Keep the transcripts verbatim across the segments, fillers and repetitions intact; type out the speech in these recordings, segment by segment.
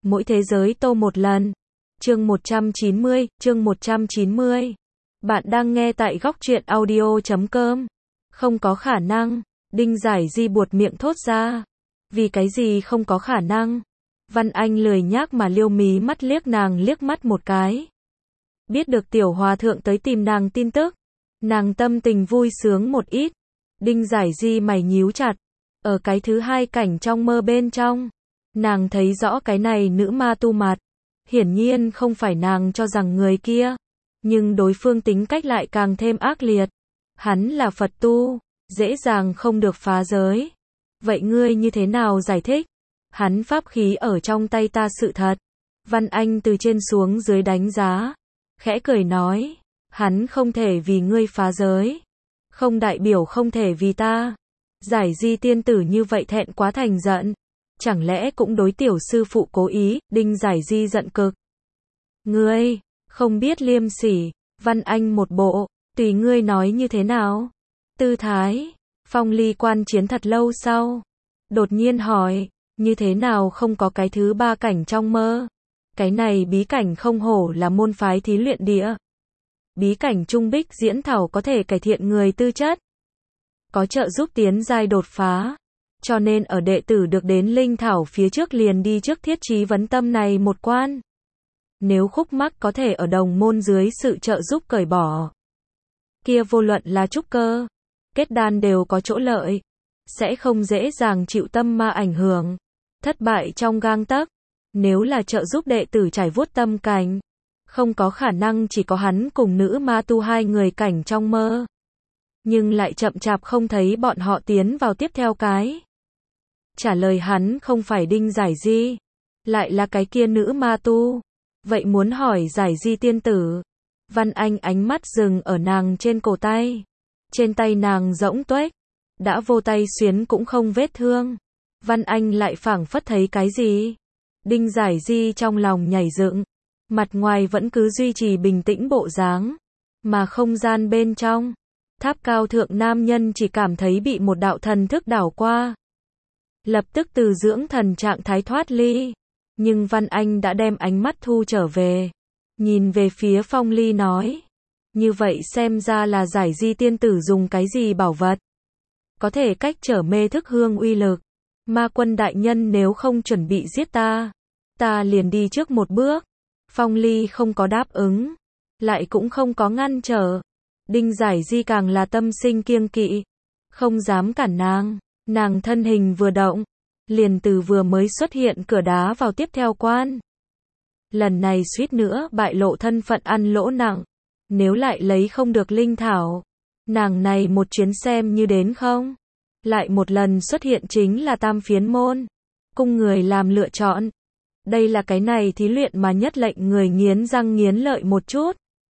Mỗi thế giới tô một lần. Chương một trăm chín mươi, chương một trăm chín mươi. Bạn đang nghe tại góc truyện audio chấm com. Không có khả năng. Đinh Giải Di buột miệng thốt ra. Vì cái gì không có khả năng? Văn Anh lười nhác mà liêu mí mắt liếc nàng liếc mắt một cái. Biết được tiểu hòa thượng tới tìm nàng tin tức. Nàng tâm tình vui sướng một ít. Đinh Giải Di mày nhíu chặt. Ở cái thứ hai cảnh trong mơ bên trong. Nàng thấy rõ cái này nữ ma tu mặt. Hiển nhiên không phải nàng cho rằng người kia. Nhưng đối phương tính cách lại càng thêm ác liệt. Hắn là Phật tu. Dễ dàng không được phá giới. Vậy ngươi như thế nào giải thích? Hắn pháp khí ở trong tay ta sự thật. Văn Anh từ trên xuống dưới đánh giá. Khẽ cười nói. Hắn không thể vì ngươi phá giới. Không đại biểu không thể vì ta. Giải Di tiên tử như vậy thẹn quá thành giận. Chẳng lẽ cũng đối tiểu sư phụ cố ý? Đinh Giải Di giận cực. Ngươi, không biết liêm sỉ. Văn Anh một bộ, tùy ngươi nói như thế nào. Tư thái, Phong Ly quan chiến thật lâu sau. Đột nhiên hỏi, như thế nào không có cái thứ ba cảnh trong mơ? Cái này bí cảnh không hổ là môn phái thí luyện địa. Bí cảnh trung bích diễn thảo có thể cải thiện người tư chất. Có trợ giúp tiến giai đột phá. Cho nên ở đệ tử được đến linh thảo phía trước liền đi trước thiết trí vấn tâm này một quan. Nếu khúc mắc có thể ở đồng môn dưới sự trợ giúp cởi bỏ. Kia vô luận là trúc cơ, kết đan đều có chỗ lợi. Sẽ không dễ dàng chịu tâm ma ảnh hưởng. Thất bại trong gang tấc. Nếu là trợ giúp đệ tử trải vuốt tâm cảnh. Không có khả năng chỉ có hắn cùng nữ ma tu hai người cảnh trong mơ. Nhưng lại chậm chạp không thấy bọn họ tiến vào tiếp theo cái. Trả lời hắn không phải Đinh Giải Di. Lại là cái kia nữ ma tu. Vậy muốn hỏi Giải Di tiên tử. Văn Anh ánh mắt dừng ở nàng trên cổ tay. Trên tay nàng rỗng tuếch. Đã vô tay xuyến cũng không vết thương. Văn Anh lại phảng phất thấy cái gì. Đinh Giải Di trong lòng nhảy dựng. Mặt ngoài vẫn cứ duy trì bình tĩnh bộ dáng. Mà không gian bên trong. Tháp cao thượng nam nhân chỉ cảm thấy bị một đạo thần thức đảo qua. Lập tức từ dưỡng thần trạng thái thoát ly. Nhưng Văn Anh đã đem ánh mắt thu trở về. Nhìn về phía Phong Ly nói. Như vậy xem ra là Giải Di tiên tử dùng cái gì bảo vật. Có thể cách trở mê thức hương uy lực. Ma quân đại nhân nếu không chuẩn bị giết ta. Ta liền đi trước một bước. Phong Ly không có đáp ứng. Lại cũng không có ngăn trở. Đinh Giải Di càng là tâm sinh kiêng kỵ. Không dám cản nàng. Nàng thân hình vừa động. Liền từ vừa mới xuất hiện cửa đá vào tiếp theo quan. Lần này suýt nữa bại lộ thân phận ăn lỗ nặng. Nếu lại lấy không được linh thảo. Nàng này một chuyến xem như đến không. Lại một lần xuất hiện chính là tam phiến môn. Cung người làm lựa chọn. Đây là cái này thí luyện mà nhất lệnh người nghiến răng nghiến lợi một chút.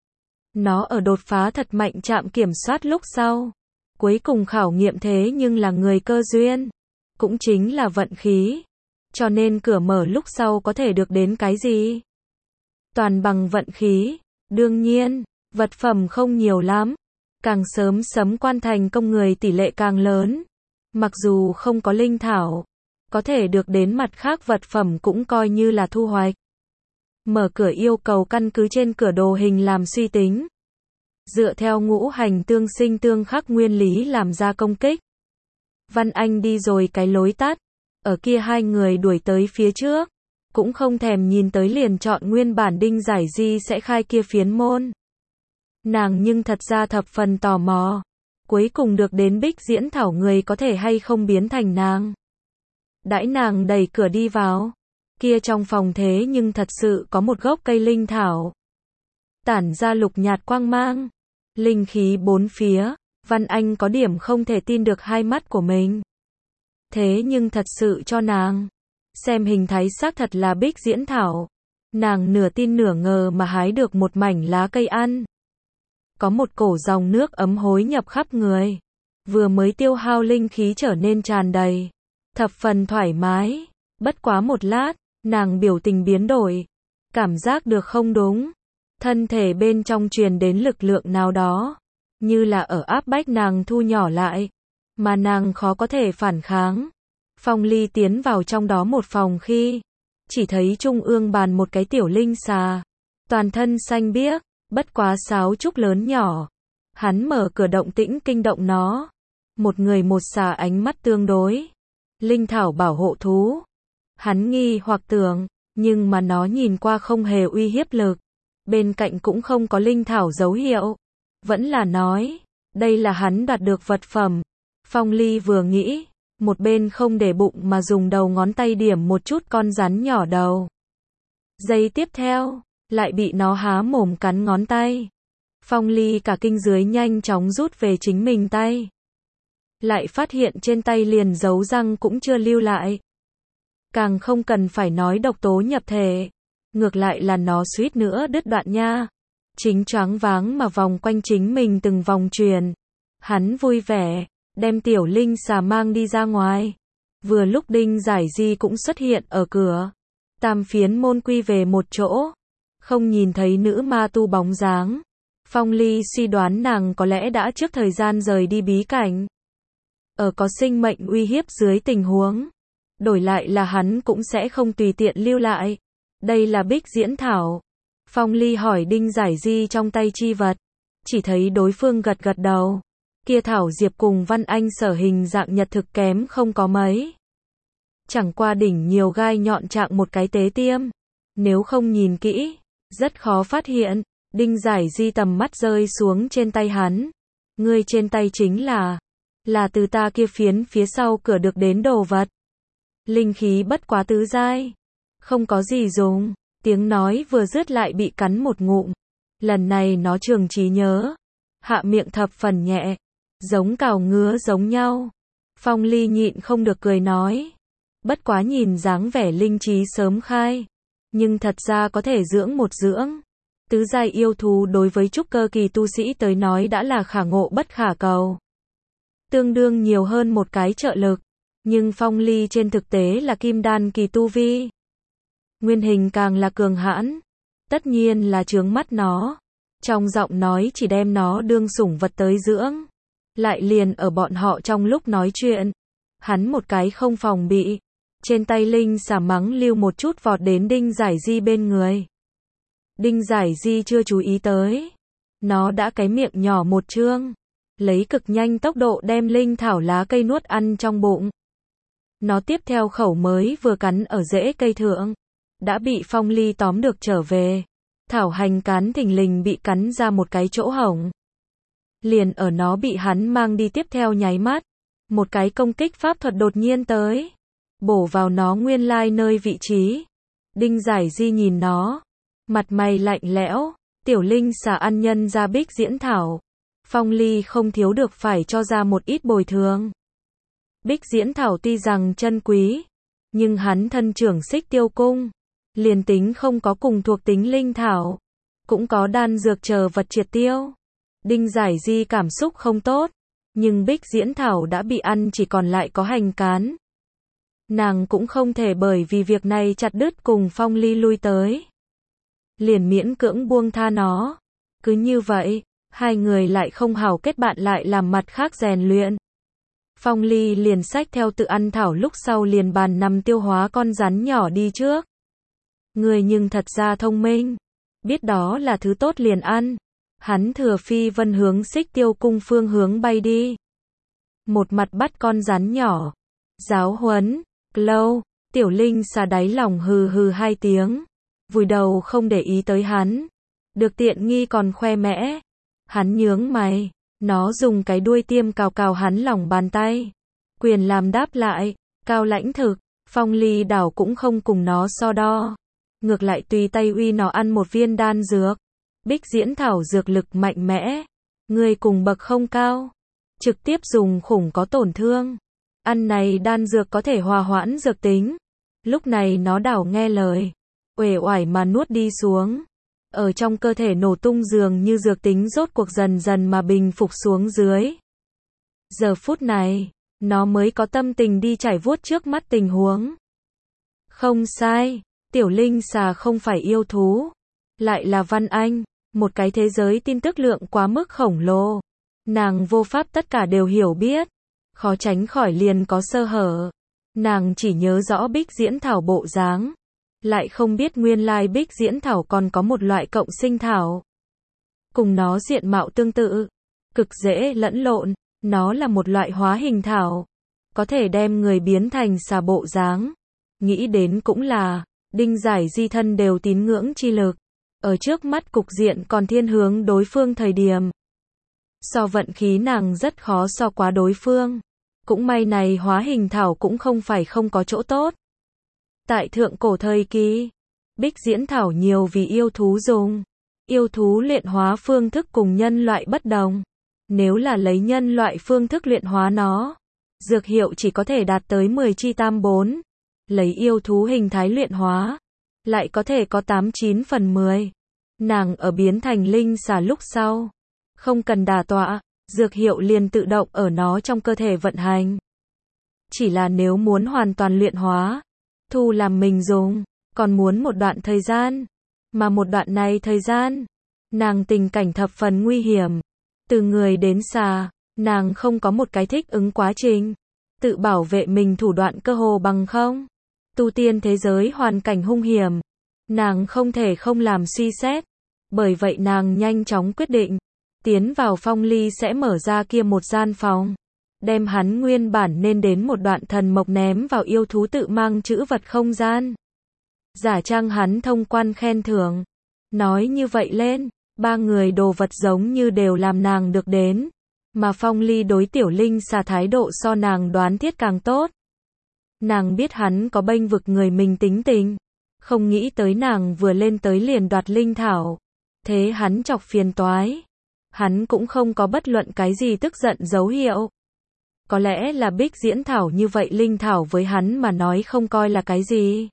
Nó ở đột phá thật mạnh chạm kiểm soát lúc sau. Cuối cùng khảo nghiệm thế nhưng là người cơ duyên. Cũng chính là vận khí. Cho nên cửa mở lúc sau có thể được đến cái gì? Toàn bằng vận khí. Đương nhiên, vật phẩm không nhiều lắm. Càng sớm sấm quan thành công người tỷ lệ càng lớn. Mặc dù không có linh thảo. Có thể được đến mặt khác vật phẩm cũng coi như là thu hoạch. Mở cửa yêu cầu căn cứ trên cửa đồ hình làm suy tính. Dựa theo ngũ hành tương sinh tương khắc nguyên lý làm ra công kích. Văn Anh đi rồi cái lối tắt. Ở kia hai người đuổi tới phía trước. Cũng không thèm nhìn tới liền chọn nguyên bản Đinh Giải Di sẽ khai kia phiến môn. Nàng nhưng thật ra thập phần tò mò. Cuối cùng được đến bích diễn thảo người có thể hay không biến thành nàng. Đãi nàng đẩy cửa đi vào. Kia trong phòng thế nhưng thật sự có một gốc cây linh thảo. Tản ra lục nhạt quang mang. Linh khí bốn phía. Văn Anh có điểm không thể tin được hai mắt của mình. Thế nhưng thật sự cho nàng. Xem hình thái xác thật là bích diễn thảo. Nàng nửa tin nửa ngờ mà hái được một mảnh lá cây ăn. Có một cổ dòng nước ấm hối nhập khắp người. Vừa mới tiêu hao linh khí trở nên tràn đầy. Thập phần thoải mái. Bất quá một lát, nàng biểu tình biến đổi. Cảm giác được không đúng. Thân thể bên trong truyền đến lực lượng nào đó. Như là ở áp bách nàng thu nhỏ lại. Mà nàng khó có thể phản kháng. Phong Ly tiến vào trong đó một phòng khi. chỉ thấy trung ương bàn một cái tiểu linh xà, toàn thân xanh biếc, bất quá sáo trúc lớn nhỏ. Hắn mở cửa động tĩnh kinh động nó. Một người một xà ánh mắt tương đối. Linh thảo bảo hộ thú. Hắn nghi hoặc tưởng, nhưng mà nó nhìn qua không hề uy hiếp lực. Bên cạnh cũng không có linh thảo dấu hiệu. Vẫn là nói, đây là hắn đoạt được vật phẩm. Phong Ly vừa nghĩ, một bên không để bụng mà dùng đầu ngón tay điểm một chút con rắn nhỏ đầu. Giây tiếp theo, lại bị nó há mồm cắn ngón tay. Phong Ly cả kinh dưới nhanh chóng rút về chính mình tay. Lại phát hiện trên tay liền dấu răng cũng chưa lưu lại. Càng không cần phải nói độc tố nhập thể. Ngược lại là nó suýt nữa đứt đoạn nha. Chính choáng váng mà vòng quanh chính mình từng vòng truyền. Hắn vui vẻ, đem tiểu linh xà mang đi ra ngoài. Vừa lúc Đinh Giải Di cũng xuất hiện ở cửa. Tam phiến môn quy về một chỗ. Không nhìn thấy nữ ma tu bóng dáng. Phong Ly suy đoán nàng có lẽ đã trước thời gian rời đi bí cảnh. Ở có sinh mệnh uy hiếp dưới tình huống. Đổi lại là hắn cũng sẽ không tùy tiện lưu lại. Đây là Bích Diễn Thảo. Phong Ly hỏi Đinh Giải Di trong tay chi vật. Chỉ thấy đối phương gật gật đầu. Kia Thảo Diệp cùng Văn Anh sở hình dạng nhật thực kém không có mấy. Chẳng qua đỉnh nhiều gai nhọn trạng một cái tế tiêm. Nếu không nhìn kỹ, rất khó phát hiện. Đinh Giải Di tầm mắt rơi xuống trên tay hắn. Ngươi trên tay chính là, là từ ta kia phiến phía sau cửa được đến đồ vật. Linh khí bất quá tứ giai. Không có gì dùng. Tiếng nói vừa dứt lại bị cắn một ngụm. Lần này nó trường trí nhớ. Hạ miệng thập phần nhẹ. Giống cào ngứa giống nhau. Phong Ly nhịn không được cười nói. Bất quá nhìn dáng vẻ linh trí sớm khai. Nhưng thật ra có thể dưỡng một dưỡng. Tứ giai yêu thú đối với trúc cơ kỳ tu sĩ tới nói đã là khả ngộ bất khả cầu. Tương đương nhiều hơn một cái trợ lực. Nhưng Phong Ly trên thực tế là kim đan kỳ tu vi. Nguyên hình càng là cường hãn. Tất nhiên là chướng mắt nó. Trong giọng nói chỉ đem nó đương sủng vật tới dưỡng. Lại liền ở bọn họ trong lúc nói chuyện. Hắn một cái không phòng bị. Trên tay linh xà mắng lưu một chút vọt đến Đinh Giải Di bên người. Đinh Giải Di chưa chú ý tới. Nó đã cái miệng nhỏ một trương. Lấy cực nhanh tốc độ đem linh thảo lá cây nuốt ăn trong bụng. Nó tiếp theo khẩu mới vừa cắn ở rễ cây thượng. Đã bị Phong Ly tóm được trở về. Thảo hành cán thình lình bị cắn ra một cái chỗ hổng. Liền ở nó bị hắn mang đi tiếp theo nháy mắt. Một cái công kích pháp thuật đột nhiên tới. Bổ vào nó nguyên lai nơi vị trí. Đinh Giải Di nhìn nó. Mặt mày lạnh lẽo. Tiểu linh xà ăn nhân ra Bích Diễn Thảo. Phong Ly không thiếu được phải cho ra một ít bồi thường. Bích Diễn Thảo tuy rằng chân quý. Nhưng hắn thân trưởng Xích Tiêu Cung. Liền tính không có cùng thuộc tính linh thảo. Cũng có đan dược chờ vật triệt tiêu. Đinh Giải Di cảm xúc không tốt. Nhưng Bích Diễn Thảo đã bị ăn chỉ còn lại có hành cán. Nàng cũng không thể bởi vì việc này chặt đứt cùng Phong Ly lui tới. Liền miễn cưỡng buông tha nó. Cứ như vậy, hai người lại không hảo kết bạn lại làm mặt khác rèn luyện. Phong Ly liền xách theo tự ăn thảo lúc sau liền bàn nằm tiêu hóa con rắn nhỏ đi trước. Người nhưng thật ra thông minh. Biết đó là thứ tốt liền ăn. Hắn thừa phi vân hướng Xích Tiêu Cung phương hướng bay đi. Một mặt bắt con rắn nhỏ. Giáo huấn, Clow, tiểu linh xà đáy lòng hừ hừ hai tiếng. Vùi đầu không để ý tới hắn. Được tiện nghi còn khoe mẽ. Hắn nhướng mày. Nó dùng cái đuôi tiêm cào cào hắn lòng bàn tay. Quyền làm đáp lại. Cao lãnh thực. Phong Ly đảo cũng không cùng nó so đo. Ngược lại tùy tay uy nó ăn một viên đan dược. Bích Diễn Thảo dược lực mạnh mẽ. Người cùng bậc không cao. Trực tiếp dùng khủng có tổn thương. Ăn này đan dược có thể hòa hoãn dược tính. Lúc này nó đảo nghe lời. Uể oải mà nuốt đi xuống. Ở trong cơ thể nổ tung dường như dược tính rốt cuộc dần dần mà bình phục xuống dưới. Giờ phút này, nó mới có tâm tình đi trải vuốt trước mắt tình huống. Không sai, tiểu linh xà không phải yêu thú. Lại là Văn Anh, một cái thế giới tin tức lượng quá mức khổng lồ. Nàng vô pháp tất cả đều hiểu biết. Khó tránh khỏi liền có sơ hở. Nàng chỉ nhớ rõ Bích Diễn Thảo bộ dáng. lại không biết nguyên lai bích diễn thảo còn có một loại cộng sinh thảo. Cùng nó diện mạo tương tự, cực dễ lẫn lộn, nó là một loại hóa hình thảo, có thể đem người biến thành xà bộ dáng. Nghĩ đến cũng là, Đinh Giải Di thân đều tín ngưỡng chi lực, ở trước mắt cục diện còn thiên hướng đối phương thời điểm. So vận khí nàng rất khó so quá đối phương. Cũng may này hóa hình thảo cũng không phải không có chỗ tốt. Tại thượng cổ thời kỳ, bích diễn thảo nhiều vì yêu thú dùng. Yêu thú luyện hóa phương thức cùng nhân loại bất đồng. Nếu là lấy nhân loại phương thức luyện hóa nó, dược hiệu chỉ có thể đạt tới mười chi tam bốn. Lấy yêu thú hình thái luyện hóa, lại có thể có tám chín phần mười. Nàng ở biến thành linh xà lúc sau, không cần đả tọa, dược hiệu liền tự động ở nó trong cơ thể vận hành. Chỉ là nếu muốn hoàn toàn luyện hóa, thu làm mình dùng, còn muốn một đoạn thời gian. Mà một đoạn này thời gian, nàng tình cảnh thập phần nguy hiểm. Từ người đến xà, nàng không có một cái thích ứng quá trình. Tự bảo vệ mình thủ đoạn cơ hồ bằng không. Tu tiên thế giới hoàn cảnh hung hiểm. Nàng không thể không làm suy xét. Bởi vậy nàng nhanh chóng quyết định. Tiến vào Phong Ly sẽ mở ra kia một gian phòng. Đem hắn nguyên bản nên đến một đoạn thần mộc ném vào yêu thú tự mang chữ vật không gian. Giả trang hắn thông quan khen thưởng. Nói như vậy lên, ba người đồ vật giống như đều làm nàng được đến. Mà Phong Ly đối tiểu linh xà thái độ so nàng đoán thiết càng tốt. Nàng biết hắn có bênh vực người mình tính tình. Không nghĩ tới nàng vừa lên tới liền đoạt linh thảo. Thế hắn chọc phiền toái. Hắn cũng không có bất luận cái gì tức giận dấu hiệu. Có lẽ là bích diễn thảo như vậy linh thảo với hắn mà nói không coi là cái gì.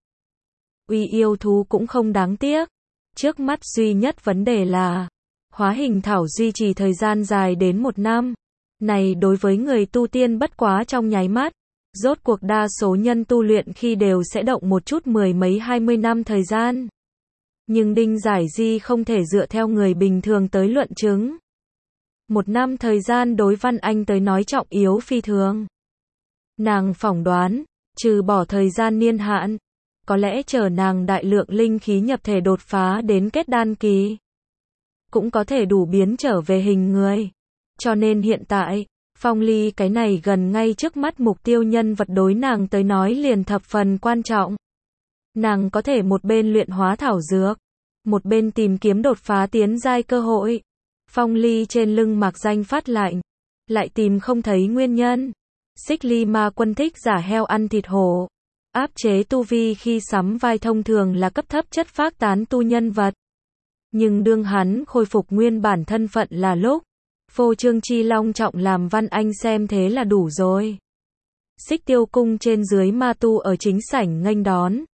Uy yêu thú cũng không đáng tiếc. Trước mắt duy nhất vấn đề là, hóa hình thảo duy trì thời gian dài đến một năm. Này đối với người tu tiên bất quá trong nháy mắt. Rốt cuộc đa số nhân tu luyện khi đều sẽ động một chút mười mấy hai mươi năm thời gian. Nhưng Đinh Giải Di không thể dựa theo người bình thường tới luận chứng. Một năm thời gian đối Văn Anh tới nói trọng yếu phi thường. Nàng phỏng đoán, trừ bỏ thời gian niên hạn, có lẽ chờ nàng đại lượng linh khí nhập thể đột phá đến kết đan kỳ, cũng có thể đủ biến trở về hình người. Cho nên hiện tại, Phong Ly cái này gần ngay trước mắt mục tiêu nhân vật đối nàng tới nói liền thập phần quan trọng. Nàng có thể một bên luyện hóa thảo dược, một bên tìm kiếm đột phá tiến giai cơ hội. Phong Ly trên lưng mạc danh phát lạnh, lại tìm không thấy nguyên nhân. Xích Ly ma quân thích giả heo ăn thịt hổ, áp chế tu vi khi sắm vai thông thường là cấp thấp chất phác tán tu nhân vật. Nhưng đương hắn khôi phục nguyên bản thân phận là lúc, phô trương chi long trọng làm Văn Anh xem thế là đủ rồi. Xích Tiêu cung trên dưới ma tu ở chính sảnh nghênh đón.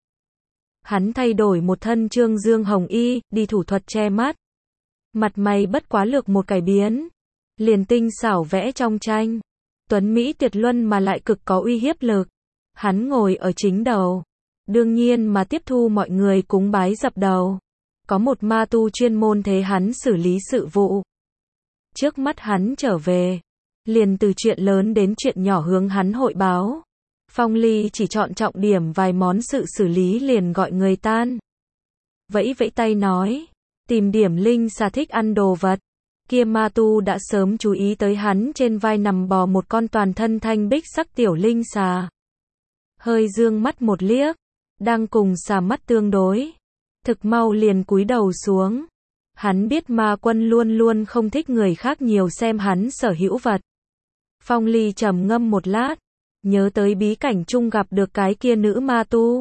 Hắn thay đổi một thân trương dương hồng y, đi thủ thuật che mắt. Mặt mày bất quá lược một cải biến, liền tinh xảo vẽ trong tranh. Tuấn Mỹ tuyệt luân mà lại cực có uy hiếp lực. Hắn ngồi ở chính đầu, đương nhiên mà tiếp thu mọi người cúng bái dập đầu. Có một ma tu chuyên môn thế hắn xử lý sự vụ. Trước mắt hắn trở về, liền từ chuyện lớn đến chuyện nhỏ hướng hắn hội báo. Phong Ly chỉ chọn trọng điểm vài món sự xử lý liền gọi người tan. Vẫy vẫy tay nói, tìm điểm linh xà thích ăn đồ vật. Kia ma tu đã sớm chú ý tới hắn trên vai nằm bò một con toàn thân thanh bích sắc tiểu linh xà. Hơi dương mắt một liếc, đang cùng xà mắt tương đối. Thực mau liền cúi đầu xuống. Hắn biết ma quân luôn luôn không thích người khác nhiều xem hắn sở hữu vật. Phong Ly trầm ngâm một lát, nhớ tới bí cảnh chung gặp được cái kia nữ ma tu.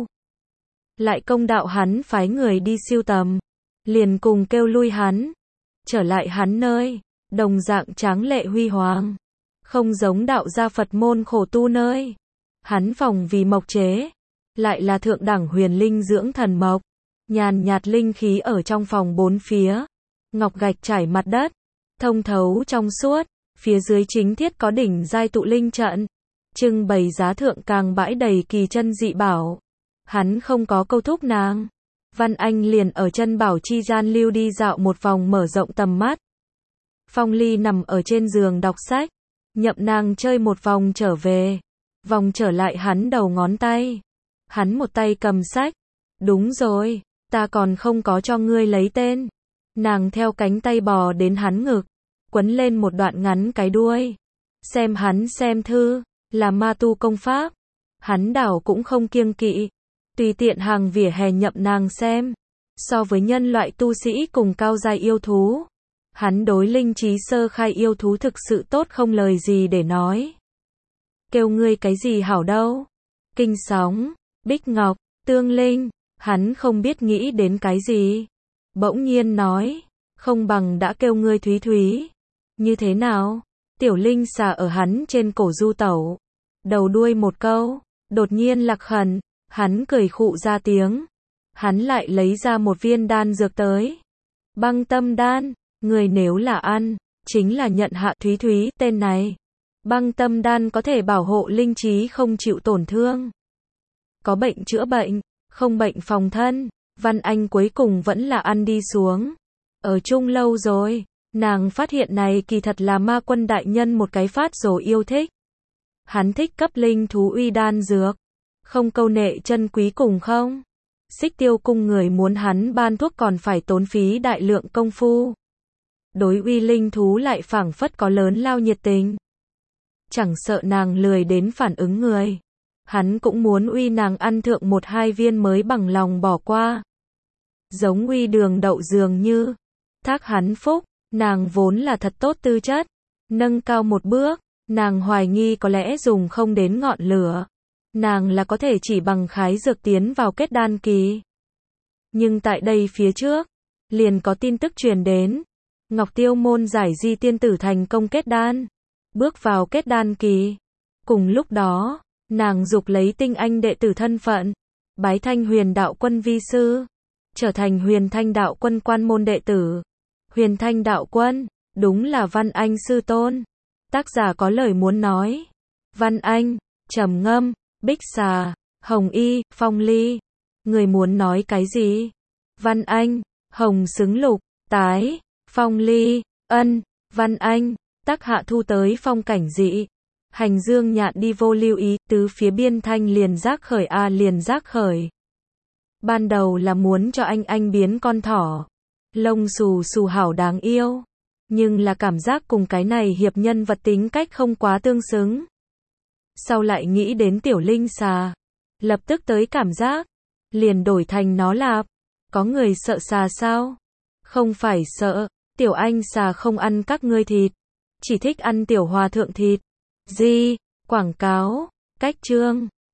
Lại công đạo hắn phái người đi siêu tầm, liền cùng kêu lui hắn. Trở lại hắn nơi, đồng dạng tráng lệ huy hoàng. Không giống đạo gia Phật môn khổ tu nơi. Hắn phòng vì mộc chế, lại là thượng đẳng huyền linh dưỡng thần mộc. Nhàn nhạt linh khí ở trong phòng bốn phía. Ngọc gạch trải mặt đất, thông thấu trong suốt. Phía dưới chính thiết có đỉnh giai tụ linh trận. Trưng bày giá thượng càng bãi đầy kỳ chân dị bảo. Hắn không có câu thúc nàng. Văn Anh liền ở chân bảo chi gian lưu đi dạo một vòng mở rộng tầm mắt. Phong Ly nằm ở trên giường đọc sách. Nhậm nàng chơi một vòng trở về. Vòng trở lại hắn đầu ngón tay. Hắn một tay cầm sách, Đúng rồi, ta còn không có cho ngươi lấy tên. Nàng theo cánh tay bò đến hắn ngực, quấn lên một đoạn ngắn cái đuôi. Xem hắn xem thư, là ma tu công pháp. Hắn đảo cũng không kiêng kỵ, tùy tiện hàng vỉa hè nhậm nàng xem. So với nhân loại tu sĩ cùng cao giai yêu thú, hắn đối linh trí sơ khai yêu thú thực sự tốt không lời gì để nói. Kêu ngươi cái gì hảo đâu? Kinh sóng, bích ngọc, tương linh, hắn không biết nghĩ đến cái gì. Bỗng nhiên nói, không bằng đã kêu ngươi Thúy Thúy. Như thế nào? Tiểu linh xà ở hắn trên cổ du tẩu. Đầu đuôi một câu, đột nhiên lạc khẩn, hắn cười khụ ra tiếng. Hắn lại lấy ra một viên đan dược tới. Băng tâm đan, người nếu là ăn, chính là nhận hạ Thúy Thúy tên này. Băng tâm đan có thể bảo hộ linh trí không chịu tổn thương. Có bệnh chữa bệnh, không bệnh phòng thân. Văn Anh cuối cùng vẫn là ăn đi xuống. Ở chung lâu rồi, nàng phát hiện này kỳ thật là ma quân đại nhân một cái phát rồ yêu thích. Hắn thích cấp linh thú uy đan dược, không câu nệ chân quý cùng không. Xích Tiêu cung người muốn hắn ban thuốc còn phải tốn phí đại lượng công phu. Đối uy linh thú lại phảng phất có lớn lao nhiệt tình. Chẳng sợ nàng lười đến phản ứng người. Hắn cũng muốn uy nàng ăn thượng một hai viên mới bằng lòng bỏ qua. Giống uy đường đậu dường như. Thác hắn phúc, nàng vốn là thật tốt tư chất. Nâng cao một bước, nàng hoài nghi có lẽ dùng không đến ngọn lửa. Nàng là có thể chỉ bằng khái dược tiến vào kết đan kỳ. Nhưng tại đây phía trước, liền có tin tức truyền đến. Ngọc Tiêu môn giải di tiên tử thành công kết đan. Bước vào kết đan kỳ. Cùng lúc đó, nàng dục lấy tinh anh đệ tử thân phận. Bái thanh huyền đạo quân vi sư. Trở thành huyền thanh đạo quân quan môn đệ tử. Huyền thanh đạo quân, đúng là Văn Anh sư tôn. Tác giả có lời muốn nói. Văn Anh, trầm ngâm, bích xà, hồng y, phong ly. Người muốn nói cái gì? Văn Anh, hồng xứng lục, tái, phong ly, ân, Văn Anh, tác hạ thu tới phong cảnh dị. Hành dương nhạn đi vô lưu ý, tứ phía biên thanh liền giác khởi a liền giác khởi. Ban đầu là muốn cho anh anh biến con thỏ. Lông xù xù hảo đáng yêu. Nhưng là cảm giác cùng cái này hiệp nhân vật tính cách không quá tương xứng. Sau lại nghĩ đến tiểu linh xà. Lập tức tới cảm giác. Liền đổi thành nó lạp. Có người sợ xà sao? Không phải sợ. Tiểu anh xà không ăn các ngươi thịt. Chỉ thích ăn tiểu hòa thượng thịt. Gì? Quảng cáo. Cách chương.